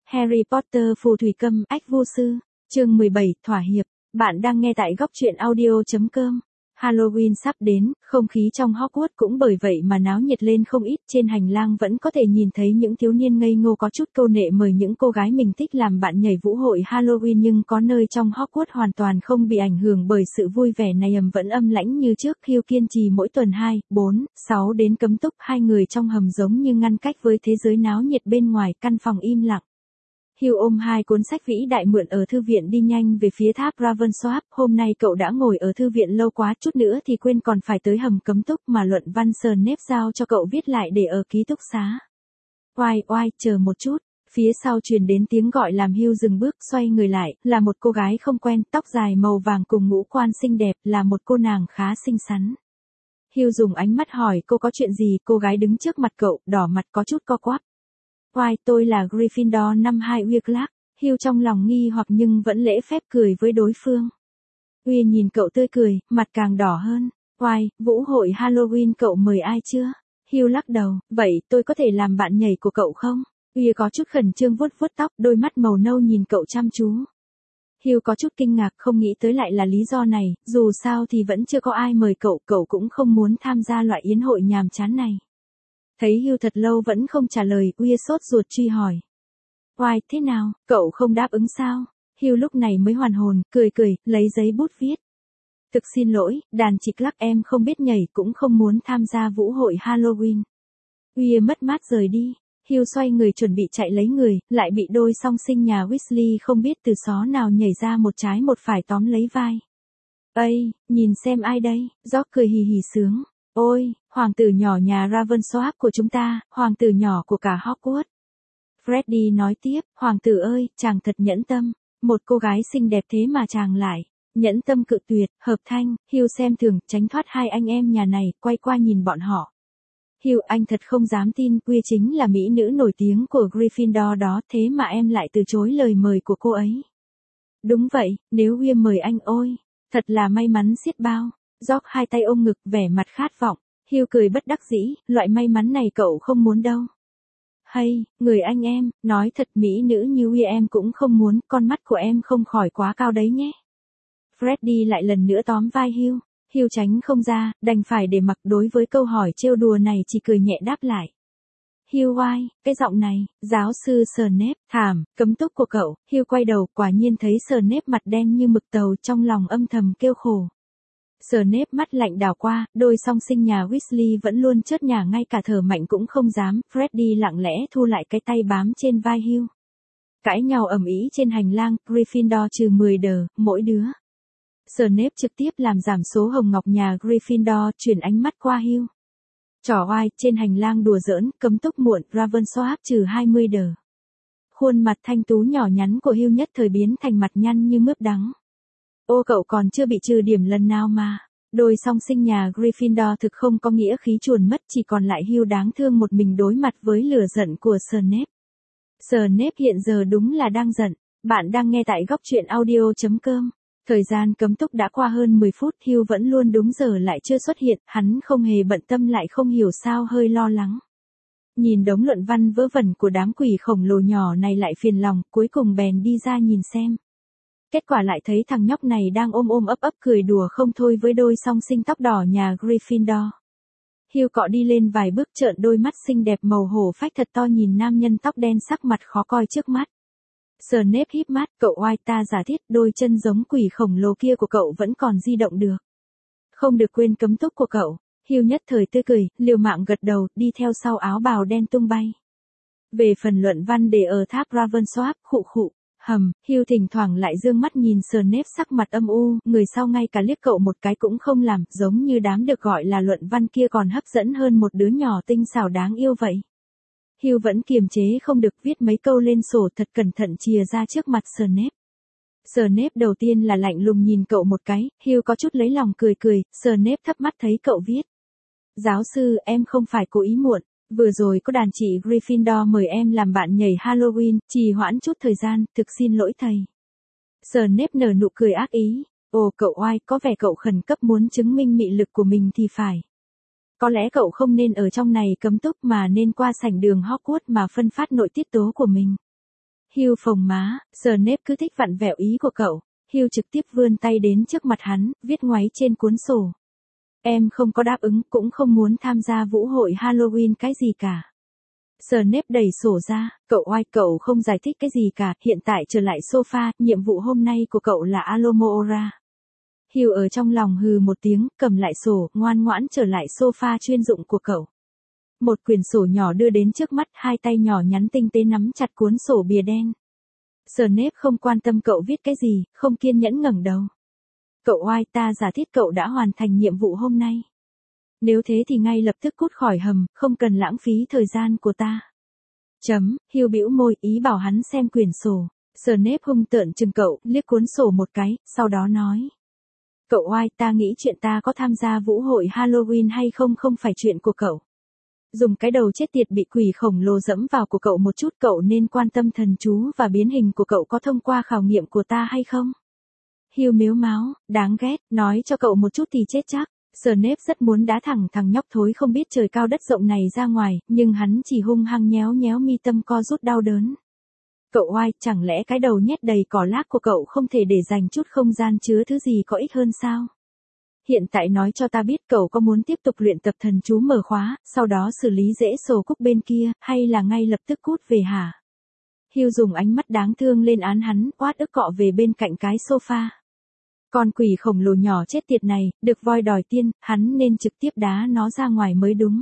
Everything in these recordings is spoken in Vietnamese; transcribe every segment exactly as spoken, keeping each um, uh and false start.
Harry Potter phù thủy câm ách vô sư, chương mười bảy, thỏa hiệp. Bạn đang nghe tại góc truyện audio chấm com. Halloween sắp đến, không khí trong Hogwarts cũng bởi vậy mà náo nhiệt lên không ít. Trên hành lang vẫn có thể nhìn thấy những thiếu niên ngây ngô có chút câu nệ mời những cô gái mình thích làm bạn nhảy vũ hội Halloween, nhưng có nơi trong Hogwarts hoàn toàn không bị ảnh hưởng bởi sự vui vẻ này, ầm vẫn âm lãnh như trước. Hugh kiên trì mỗi tuần hai, bốn, sáu đến cấm túc, hai người trong hầm giống như ngăn cách với thế giới náo nhiệt bên ngoài. Căn phòng im lặng. Hugh ôm hai cuốn sách vĩ đại mượn ở thư viện đi nhanh về phía tháp Ravensworth. Hôm nay cậu đã ngồi ở thư viện lâu quá, chút nữa thì quên còn phải tới hầm cấm túc mà luận văn Snape giao cho cậu viết lại để ở ký túc xá. Oai oai, chờ một chút. Phía sau truyền đến tiếng gọi làm Hugh dừng bước, xoay người lại, là một cô gái không quen, tóc dài màu vàng cùng ngũ quan xinh đẹp, là một cô nàng khá xinh xắn. Hugh dùng ánh mắt hỏi cô có chuyện gì. Cô gái đứng trước mặt cậu, đỏ mặt có chút co quắp. Oai, tôi là Gryffindor năm hai Uy Clark. Hugh trong lòng nghi hoặc nhưng vẫn lễ phép cười với đối phương. Uy nhìn cậu tươi cười, mặt càng đỏ hơn. Oai, vũ hội Halloween cậu mời ai chưa? Hugh lắc đầu, vậy tôi có thể làm bạn nhảy của cậu không? Uy có chút khẩn trương vuốt vuốt tóc, đôi mắt màu nâu nhìn cậu chăm chú. Hugh có chút kinh ngạc, không nghĩ tới lại là lý do này, dù sao thì vẫn chưa có ai mời cậu, cậu cũng không muốn tham gia loại yến hội nhàm chán này. Thấy Hugh thật lâu vẫn không trả lời, Uy sốt ruột truy hỏi. Oai, thế nào, cậu không đáp ứng sao? Hugh lúc này mới hoàn hồn, cười cười, lấy giấy bút viết. Thực xin lỗi, đàn chị Clark em không biết nhảy cũng không muốn tham gia vũ hội Halloween. Uy mất mát rời đi. Hugh xoay người chuẩn bị chạy lấy người, lại bị đôi song sinh nhà Weasley không biết từ xó nào nhảy ra một trái một phải tóm lấy vai. Ây, nhìn xem ai đây? George cười hì hì sướng. Ôi, hoàng tử nhỏ nhà Ravensworth của chúng ta, hoàng tử nhỏ của cả Hogwarts. Freddy nói tiếp, hoàng tử ơi, chàng thật nhẫn tâm. Một cô gái xinh đẹp thế mà chàng lại nhẫn tâm cự tuyệt. Hợp thanh. Hugh xem thường, tránh thoát hai anh em nhà này, quay qua nhìn bọn họ. Hugh, anh thật không dám tin, Quy chính là mỹ nữ nổi tiếng của Gryffindor đó, thế mà em lại từ chối lời mời của cô ấy. Đúng vậy, nếu William mời anh, ôi, thật là may mắn xiết bao. George hai tay ôm ngực, vẻ mặt khát vọng. Hugh cười bất đắc dĩ, loại may mắn này cậu không muốn đâu. Hay, người anh em, nói thật mỹ nữ như William em cũng không muốn, con mắt của em không khỏi quá cao đấy nhé. Freddy lại lần nữa tóm vai Hugh. Hugh tránh không ra, đành phải để mặc. Đối với câu hỏi trêu đùa này chỉ cười nhẹ đáp lại. Hugh oai, cái giọng này, giáo sư Snape, thảm, cấm túc của cậu. Hugh quay đầu, quả nhiên thấy Snape mặt đen như mực tàu, trong lòng âm thầm kêu khổ. Snape mắt lạnh đảo qua, đôi song sinh nhà Weasley vẫn luôn chớt nhả, ngay cả thở mạnh cũng không dám. Freddy lặng lẽ thu lại cái tay bám trên vai Hugh. Cãi nhau ầm ĩ trên hành lang, Gryffindor trừ mười đờ, mỗi đứa. Snape trực tiếp làm giảm số hồng ngọc nhà Gryffindor, chuyển ánh mắt qua Hugh. Trò oai, trên hành lang đùa giỡn, cấm túc muộn, Ravensworth trừ hai mươi đờ. Khuôn mặt thanh tú nhỏ nhắn của Hugh nhất thời biến thành mặt nhăn như mướp đắng. Ô, cậu còn chưa bị trừ điểm lần nào mà. Đôi song sinh nhà Gryffindor thực không có nghĩa khí, chuồn mất, chỉ còn lại Hugh đáng thương một mình đối mặt với lửa giận của Snape. Snape hiện giờ đúng là đang giận. Bạn đang nghe tại góc truyện audio chấm com. Thời gian cấm túc đã qua hơn mười phút, Hugh vẫn luôn đúng giờ lại chưa xuất hiện, hắn không hề bận tâm, lại không hiểu sao hơi lo lắng. Nhìn đống luận văn vớ vẩn của đám quỷ khổng lồ nhỏ này lại phiền lòng, cuối cùng bèn đi ra nhìn xem. Kết quả lại thấy thằng nhóc này đang ôm ôm ấp ấp cười đùa không thôi với đôi song sinh tóc đỏ nhà Gryffindor. Hugh cọ đi lên vài bước, trợn đôi mắt xinh đẹp màu hổ phách thật to nhìn nam nhân tóc đen sắc mặt khó coi trước mắt. Snape híp mắt, cậu oai, ta giả thiết đôi chân giống quỷ khổng lồ kia của cậu vẫn còn di động được. Không được quên cấm túc của cậu. Hugh nhất thời tươi cười, liều mạng gật đầu, đi theo sau áo bào đen tung bay. Về phần luận văn để ở tháp Ravensworth, khụ khụ, hầm, Hugh thỉnh thoảng lại dương mắt nhìn Snape sắc mặt âm u, người sau ngay cả liếc cậu một cái cũng không làm, giống như đám được gọi là luận văn kia còn hấp dẫn hơn một đứa nhỏ tinh xảo đáng yêu vậy. Hugh vẫn kiềm chế không được, viết mấy câu lên sổ thật cẩn thận chìa ra trước mặt Snape. Snape đầu tiên là lạnh lùng nhìn cậu một cái, Hugh có chút lấy lòng cười cười, Snape thấp mắt thấy cậu viết. Giáo sư, em không phải cố ý muộn, vừa rồi có đàn chị Gryffindor mời em làm bạn nhảy Halloween, trì hoãn chút thời gian, thực xin lỗi thầy. Snape nở nụ cười ác ý, ồ cậu oai, có vẻ cậu khẩn cấp muốn chứng minh mị lực của mình thì phải. Có lẽ cậu không nên ở trong này cấm túc mà nên qua sảnh đường Hogwarts mà phân phát nội tiết tố của mình. Hugh phồng má, Snape cứ thích vặn vẹo ý của cậu. Hugh trực tiếp vươn tay đến trước mặt hắn, viết ngoáy trên cuốn sổ. Em không có đáp ứng, cũng không muốn tham gia vũ hội Halloween cái gì cả. Snape đẩy sổ ra, cậu oai, cậu không giải thích cái gì cả, hiện tại trở lại sofa, nhiệm vụ hôm nay của cậu là Alohomora. Hugh ở trong lòng hừ một tiếng, cầm lại sổ, ngoan ngoãn trở lại sofa chuyên dụng của cậu. Một quyển sổ nhỏ đưa đến trước mắt, hai tay nhỏ nhắn tinh tế nắm chặt cuốn sổ bìa đen. Snape không quan tâm cậu viết cái gì, không kiên nhẫn ngẩng đầu. Cậu oai, ta giả thiết cậu đã hoàn thành nhiệm vụ hôm nay. Nếu thế thì ngay lập tức cút khỏi hầm, không cần lãng phí thời gian của ta. Chấm, Hugh bĩu môi, ý bảo hắn xem quyển sổ. Snape hung tợn chừng cậu, liếc cuốn sổ một cái, sau đó nói. Cậu oai, ta nghĩ chuyện ta có tham gia vũ hội Halloween hay không không phải chuyện của cậu. Dùng cái đầu chết tiệt bị quỷ khổng lồ dẫm vào của cậu một chút, cậu nên quan tâm thần chú và biến hình của cậu có thông qua khảo nghiệm của ta hay không. Hugh mếu máo, đáng ghét, nói cho cậu một chút thì chết chắc. Snape rất muốn đá thẳng thằng nhóc thối không biết trời cao đất rộng này ra ngoài, nhưng hắn chỉ hung hăng nhéo nhéo mi tâm co rút đau đớn. Cậu oai, chẳng lẽ cái đầu nhét đầy cỏ lác của cậu không thể để dành chút không gian chứa thứ gì có ích hơn sao? Hiện tại nói cho ta biết cậu có muốn tiếp tục luyện tập thần chú mở khóa, sau đó xử lý rễ sổ cúc bên kia, hay là ngay lập tức cút về hả? Hugh dùng ánh mắt đáng thương lên án hắn, oát ức cọ về bên cạnh cái sofa. Con quỷ khổng lồ nhỏ chết tiệt này, được voi đòi tiên, hắn nên trực tiếp đá nó ra ngoài mới đúng.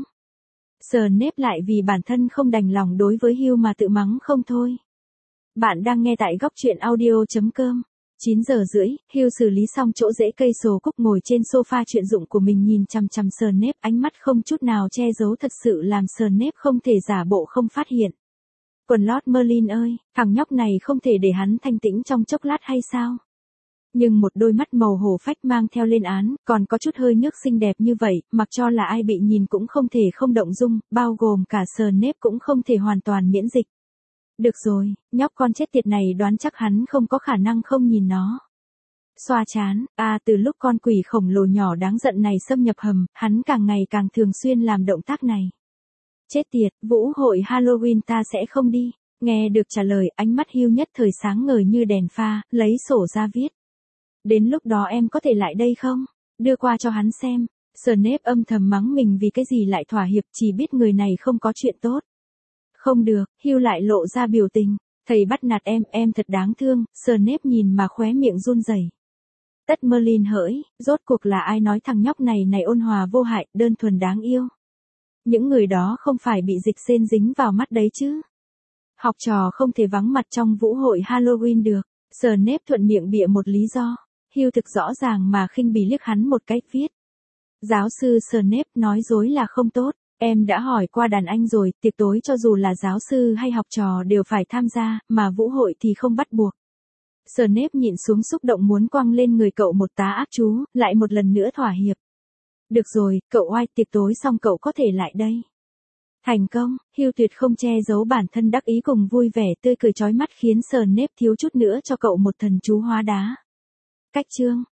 Snape lại vì bản thân không đành lòng đối với Hugh mà tự mắng không thôi. Bạn đang nghe tại góc truyện audio chấm com. chín giờ rưỡi, Hugh xử lý xong chỗ rễ cây sổ cúc, ngồi trên sofa chuyên dụng của mình nhìn chằm chằm Snape, ánh mắt không chút nào che giấu thật sự làm Snape không thể giả bộ không phát hiện. Quần lót Merlin ơi, thằng nhóc này không thể để hắn thanh tĩnh trong chốc lát hay sao? Nhưng một đôi mắt màu hổ phách mang theo lên án, còn có chút hơi nước xinh đẹp như vậy, mặc cho là ai bị nhìn cũng không thể không động dung, bao gồm cả Snape cũng không thể hoàn toàn miễn dịch. Được rồi, nhóc con chết tiệt này đoán chắc hắn không có khả năng không nhìn nó. Xoa chán, à từ lúc con quỷ khổng lồ nhỏ đáng giận này xâm nhập hầm, hắn càng ngày càng thường xuyên làm động tác này. Chết tiệt, vũ hội Halloween ta sẽ không đi. Nghe được trả lời, ánh mắt Hugh nhất thời sáng ngời như đèn pha, lấy sổ ra viết. Đến lúc đó em có thể lại đây không? Đưa qua cho hắn xem. Snape âm thầm mắng mình vì cái gì lại thỏa hiệp, chỉ biết người này không có chuyện tốt. Không được, Hugh lại lộ ra biểu tình. Thầy bắt nạt em, em thật đáng thương. Snape nhìn mà khóe miệng run rẩy. Tất Merlin hỡi, rốt cuộc là ai nói thằng nhóc này này ôn hòa vô hại, đơn thuần đáng yêu. Những người đó không phải bị dịch sên dính vào mắt đấy chứ. Học trò không thể vắng mặt trong vũ hội Halloween được. Snape thuận miệng bịa một lý do. Hugh thực rõ ràng mà khinh bỉ liếc hắn một cách viết. Giáo sư Snape, nói dối là không tốt. Em đã hỏi qua đàn anh rồi, tiệc tối cho dù là giáo sư hay học trò đều phải tham gia, mà vũ hội thì không bắt buộc. Snape nhịn xuống xúc động muốn quăng lên người cậu một tá ác chú, lại một lần nữa thỏa hiệp. Được rồi, cậu oai, tiệc tối xong cậu có thể lại đây. Thành công, Hugh tuyệt không che giấu bản thân đắc ý cùng vui vẻ tươi cười chói mắt khiến Snape thiếu chút nữa cho cậu một thần chú hóa đá. Cách chương